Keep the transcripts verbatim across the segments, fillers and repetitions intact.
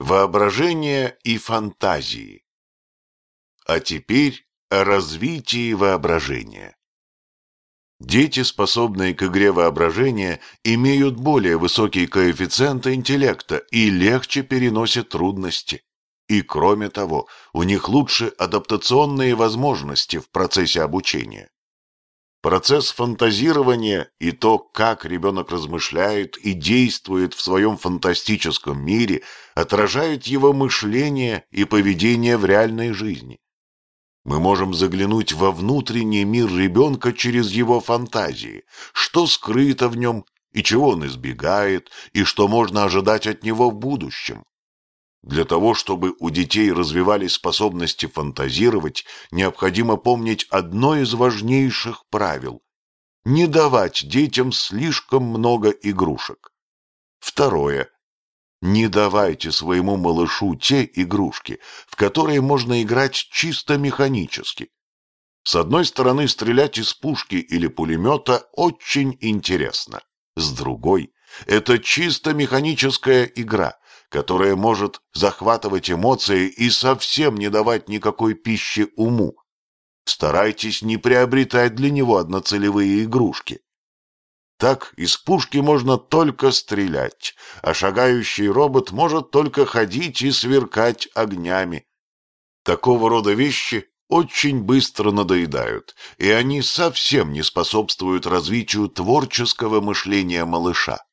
Воображение и фантазии. А теперь о развитии воображения. Дети, способные к игре воображения, имеют более высокий коэффициент интеллекта и легче переносят трудности. И кроме того, у них лучше адаптационные возможности в процессе обучения. Процесс фантазирования и то, как ребенок размышляет и действует в своем фантастическом мире, отражает его мышление и поведение в реальной жизни. Мы можем заглянуть во внутренний мир ребенка через его фантазии, что скрыто в нем и чего он избегает, и что можно ожидать от него в будущем. Для того, чтобы у детей развивались способности фантазировать, необходимо помнить одно из важнейших правил – не давать детям слишком много игрушек. Второе. Не давайте своему малышу те игрушки, в которые можно играть чисто механически. С одной стороны, стрелять из пушки или пулемета очень интересно. С другой, это чисто механическая игра, которая может захватывать эмоции и совсем не давать никакой пищи уму. Старайтесь не приобретать для него одноцелевые игрушки. Так из пушки можно только стрелять, а шагающий робот может только ходить и сверкать огнями. Такого рода вещи очень быстро надоедают, и они совсем не способствуют развитию творческого мышления малыша.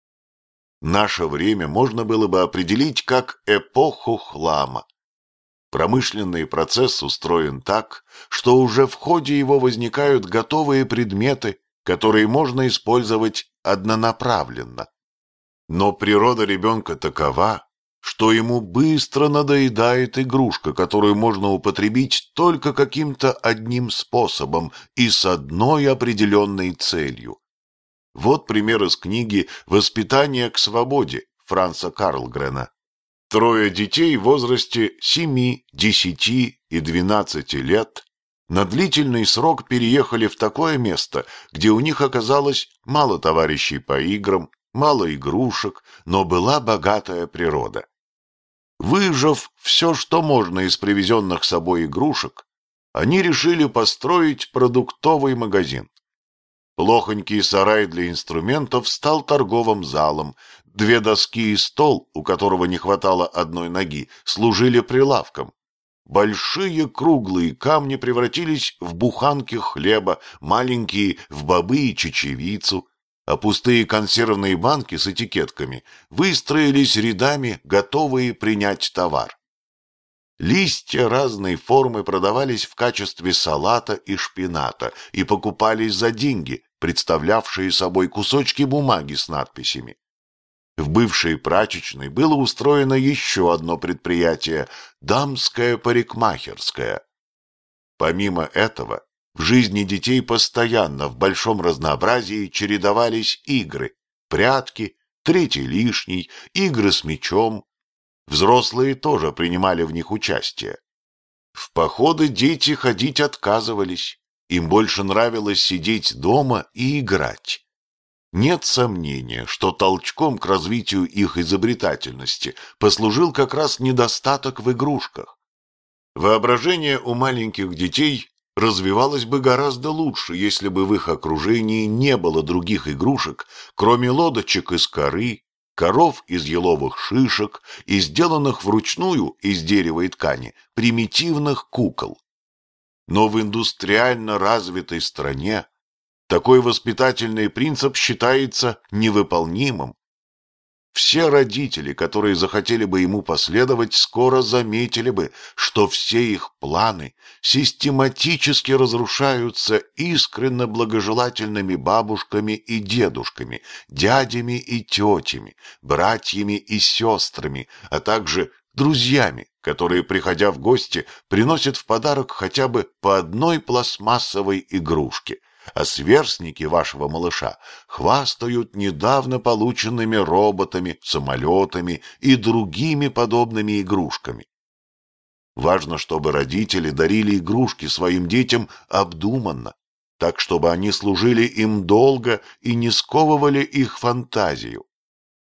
Наше время можно было бы определить как эпоху хлама. Промышленный процесс устроен так, что уже в ходе его возникают готовые предметы, которые можно использовать однонаправленно. Но природа ребенка такова, что ему быстро надоедает игрушка, которую можно употребить только каким-то одним способом и с одной определенной целью. Вот пример из книги «Воспитание к свободе» Франца Карлгрена. Трое детей в возрасте семи, десяти и двенадцати лет на длительный срок переехали в такое место, где у них оказалось мало товарищей по играм, мало игрушек, но была богатая природа. Выжав все, что можно из привезенных с собой игрушек, они решили построить продуктовый магазин. Плохонький сарай для инструментов стал торговым залом, две доски и стол, у которого не хватало одной ноги, служили прилавком. Большие круглые камни превратились в буханки хлеба, маленькие — в бобы и чечевицу, а пустые консервные банки с этикетками выстроились рядами, готовые принять товар. Листья разной формы продавались в качестве салата и шпината и покупались за деньги, представлявшие собой кусочки бумаги с надписями. В бывшей прачечной было устроено еще одно предприятие – дамская парикмахерская. Помимо этого, в жизни детей постоянно в большом разнообразии чередовались игры – прятки, третий лишний, игры с мячом. Взрослые тоже принимали в них участие. В походы дети ходить отказывались, им больше нравилось сидеть дома и играть. Нет сомнения, что толчком к развитию их изобретательности послужил как раз недостаток в игрушках. Воображение у маленьких детей развивалось бы гораздо лучше, если бы в их окружении не было других игрушек, кроме лодочек из коры, коров из еловых шишек и сделанных вручную из дерева и ткани примитивных кукол. Но в индустриально развитой стране такой воспитательный принцип считается невыполнимым. Все родители, которые захотели бы ему последовать, скоро заметили бы, что все их планы систематически разрушаются искренне благожелательными бабушками и дедушками, дядями и тетями, братьями и сестрами, а также друзьями, которые, приходя в гости, приносят в подарок хотя бы по одной пластмассовой игрушке, а сверстники вашего малыша хвастают недавно полученными роботами, самолетами и другими подобными игрушками. Важно, чтобы родители дарили игрушки своим детям обдуманно, так, чтобы они служили им долго и не сковывали их фантазию.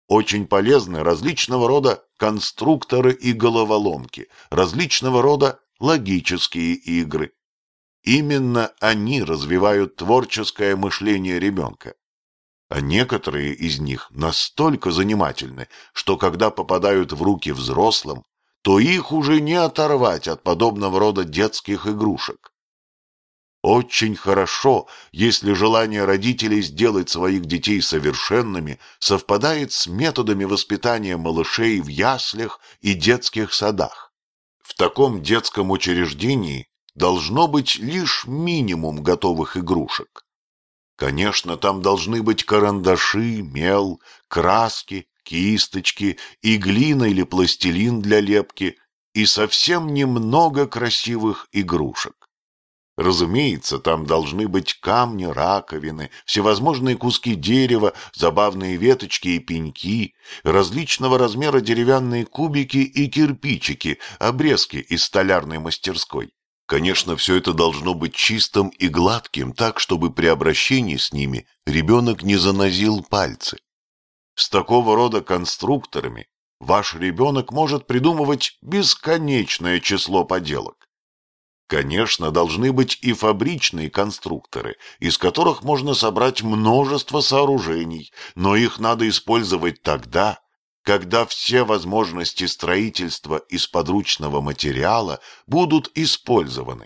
Очень полезны различного рода конструкторы и головоломки, различного рода логические игры. Именно они развивают творческое мышление ребенка. А некоторые из них настолько занимательны, что когда попадают в руки взрослым, то их уже не оторвать от подобного рода детских игрушек. Очень хорошо, если желание родителей сделать своих детей совершенными совпадает с методами воспитания малышей в яслях и детских садах. В таком детском учреждении должно быть лишь минимум готовых игрушек. Конечно, там должны быть карандаши, мел, краски, кисточки и глина или пластилин для лепки и совсем немного красивых игрушек. Разумеется, там должны быть камни, раковины, всевозможные куски дерева, забавные веточки и пеньки, различного размера деревянные кубики и кирпичики, обрезки из столярной мастерской. Конечно, все это должно быть чистым и гладким, так, чтобы при обращении с ними ребенок не занозил пальцы. С такого рода конструкторами ваш ребенок может придумывать бесконечное число поделок. Конечно, должны быть и фабричные конструкторы, из которых можно собрать множество сооружений, но их надо использовать тогда, когда все возможности строительства из подручного материала будут использованы.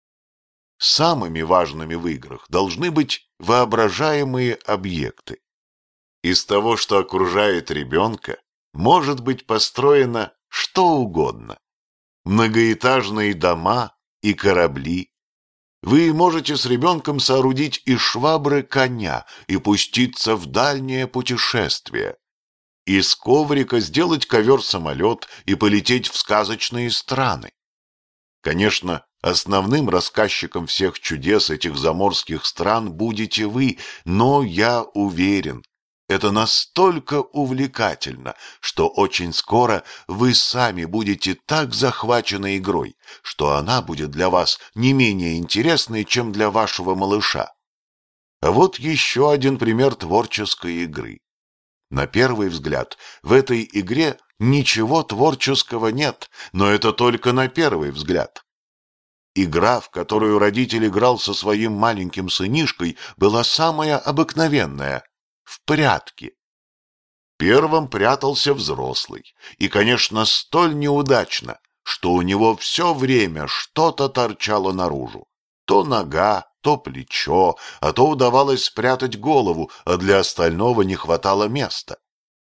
Самыми важными в играх должны быть воображаемые объекты. Из того, что окружает ребенка, может быть построено что угодно. Многоэтажные дома и корабли. Вы можете с ребенком соорудить из швабры коня и пуститься в дальнее путешествие. Из коврика сделать ковер-самолет и полететь в сказочные страны. Конечно, основным рассказчиком всех чудес этих заморских стран будете вы, но я уверен, это настолько увлекательно, что очень скоро вы сами будете так захвачены игрой, что она будет для вас не менее интересной, чем для вашего малыша. А вот еще один пример творческой игры. На первый взгляд, в этой игре ничего творческого нет, но это только на первый взгляд. Игра, в которую родитель играл со своим маленьким сынишкой, была самая обыкновенная — в прятки. Первым прятался взрослый, и, конечно, столь неудачно, что у него все время что-то торчало наружу. То нога, то плечо, а то удавалось спрятать голову, а для остального не хватало места.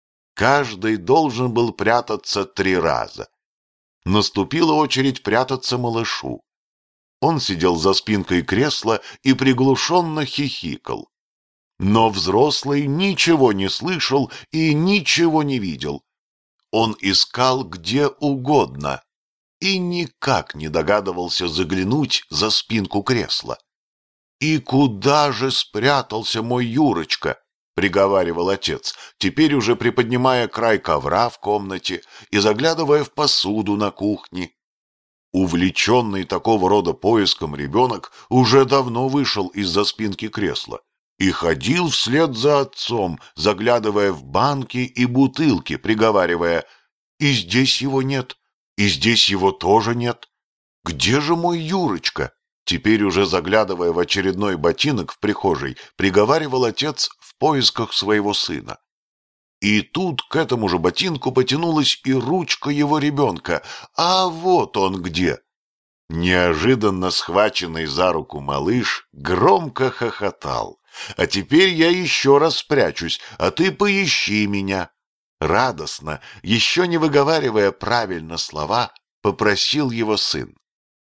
Каждый должен был прятаться три раза. Наступила очередь прятаться малышу. Он сидел за спинкой кресла и приглушенно хихикал. Но взрослый ничего не слышал и ничего не видел. Он искал где угодно и никак не догадывался заглянуть за спинку кресла. «И куда же спрятался мой Юрочка?» — приговаривал отец, теперь уже приподнимая край ковра в комнате и заглядывая в посуду на кухне. Увлеченный такого рода поиском ребенок уже давно вышел из-за спинки кресла и ходил вслед за отцом, заглядывая в банки и бутылки, приговаривая: «И здесь его нет, и здесь его тоже нет. Где же мой Юрочка?» Теперь уже заглядывая в очередной ботинок в прихожей, приговаривал отец в поисках своего сына. И тут к этому же ботинку потянулась и ручка его ребенка. А вот он где! Неожиданно схваченный за руку малыш громко хохотал. «А теперь я еще раз спрячусь, а ты поищи меня!» Радостно, еще не выговаривая правильно слова, попросил его сын.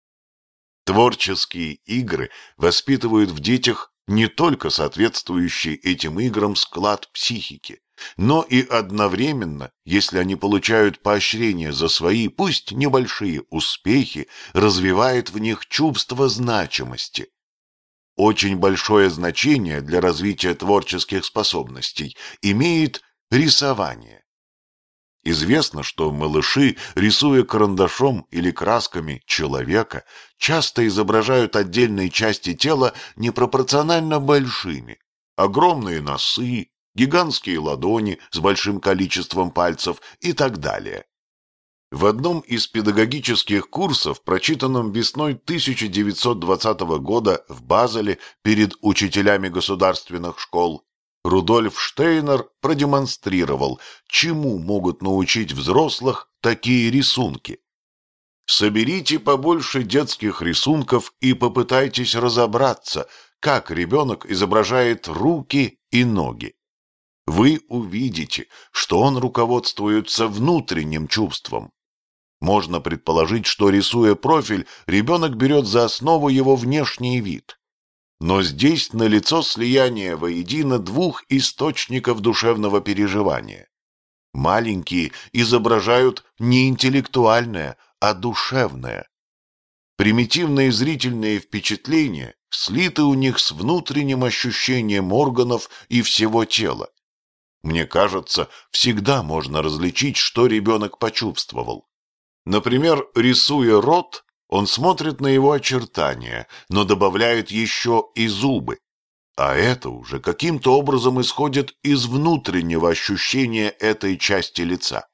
Творческие игры воспитывают в детях не только соответствующий этим играм склад психики, но и одновременно, если они получают поощрение за свои, пусть небольшие успехи, развивает в них чувство значимости. Очень большое значение для развития творческих способностей имеет рисование. Известно, что малыши, рисуя карандашом или красками человека, часто изображают отдельные части тела непропорционально большими. Огромные носы, гигантские ладони с большим количеством пальцев и так далее. В одном из педагогических курсов, прочитанном весной тысяча девятьсот двадцатого года в Базеле перед учителями государственных школ, Рудольф Штейнер продемонстрировал, чему могут научить взрослых такие рисунки. Соберите побольше детских рисунков и попытайтесь разобраться, как ребенок изображает руки и ноги. Вы увидите, что он руководствуется внутренним чувством. Можно предположить, что, рисуя профиль, ребенок берет за основу его внешний вид. Но здесь налицо слияние воедино двух источников душевного переживания. Маленькие изображают не интеллектуальное, а душевное. Примитивные зрительные впечатления слиты у них с внутренним ощущением органов и всего тела. Мне кажется, всегда можно различить, что ребенок почувствовал. Например, рисуя рот, он смотрит на его очертания, но добавляет еще и зубы. А это уже каким-то образом исходит из внутреннего ощущения этой части лица.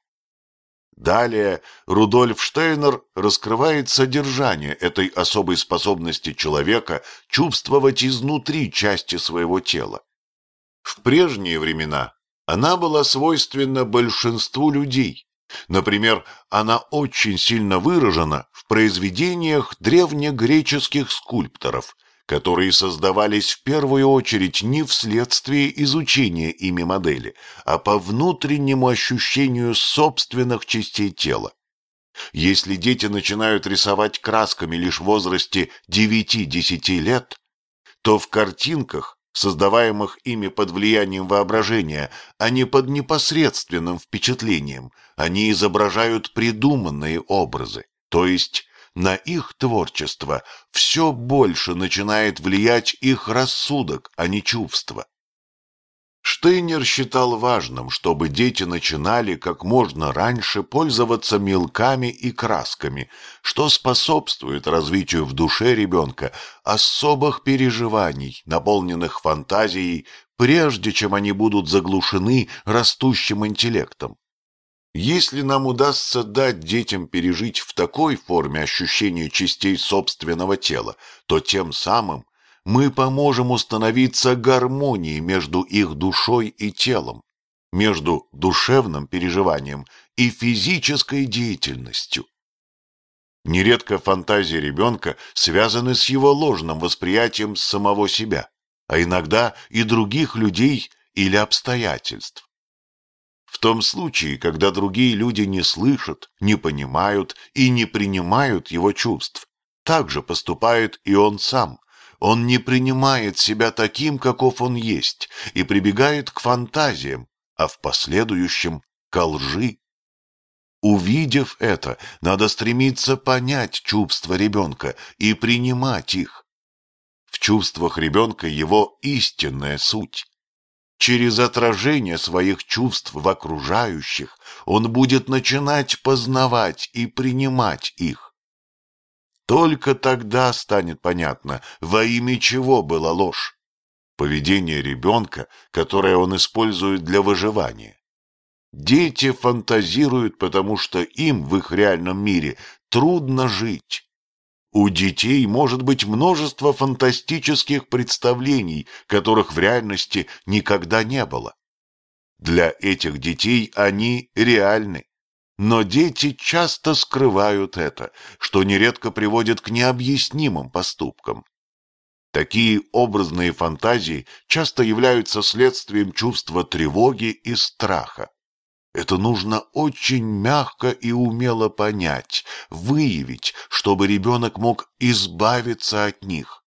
Далее Рудольф Штейнер раскрывает содержание этой особой способности человека чувствовать изнутри части своего тела. В прежние времена она была свойственна большинству людей. Например, она очень сильно выражена в произведениях древнегреческих скульпторов, которые создавались в первую очередь не вследствие изучения ими модели, а по внутреннему ощущению собственных частей тела. Если дети начинают рисовать красками лишь в возрасте девяти-десяти лет, то в картинках, создаваемых ими под влиянием воображения, а не под непосредственным впечатлением, они изображают придуманные образы, то есть на их творчество все больше начинает влиять их рассудок, а не чувства. Штейнер считал важным, чтобы дети начинали как можно раньше пользоваться мелками и красками, что способствует развитию в душе ребенка особых переживаний, наполненных фантазией, прежде чем они будут заглушены растущим интеллектом. Если нам удастся дать детям пережить в такой форме ощущение частей собственного тела, то тем самым мы поможем установиться гармонии между их душой и телом, между душевным переживанием и физической деятельностью. Нередко фантазии ребенка связаны с его ложным восприятием самого себя, а иногда и других людей или обстоятельств. В том случае, когда другие люди не слышат, не понимают и не принимают его чувств, так же поступает и он сам. Он не принимает себя таким, каков он есть, и прибегает к фантазиям, а в последующем – ко лжи. Увидев это, надо стремиться понять чувства ребенка и принимать их. В чувствах ребенка его истинная суть. Через отражение своих чувств в окружающих он будет начинать познавать и принимать их. Только тогда станет понятно, во имя чего была ложь. Поведение ребенка, которое он использует для выживания. Дети фантазируют, потому что им в их реальном мире трудно жить. У детей может быть множество фантастических представлений, которых в реальности никогда не было. Для этих детей они реальны. Но дети часто скрывают это, что нередко приводит к необъяснимым поступкам. Такие образные фантазии часто являются следствием чувства тревоги и страха. Это нужно очень мягко и умело понять, выявить, чтобы ребенок мог избавиться от них.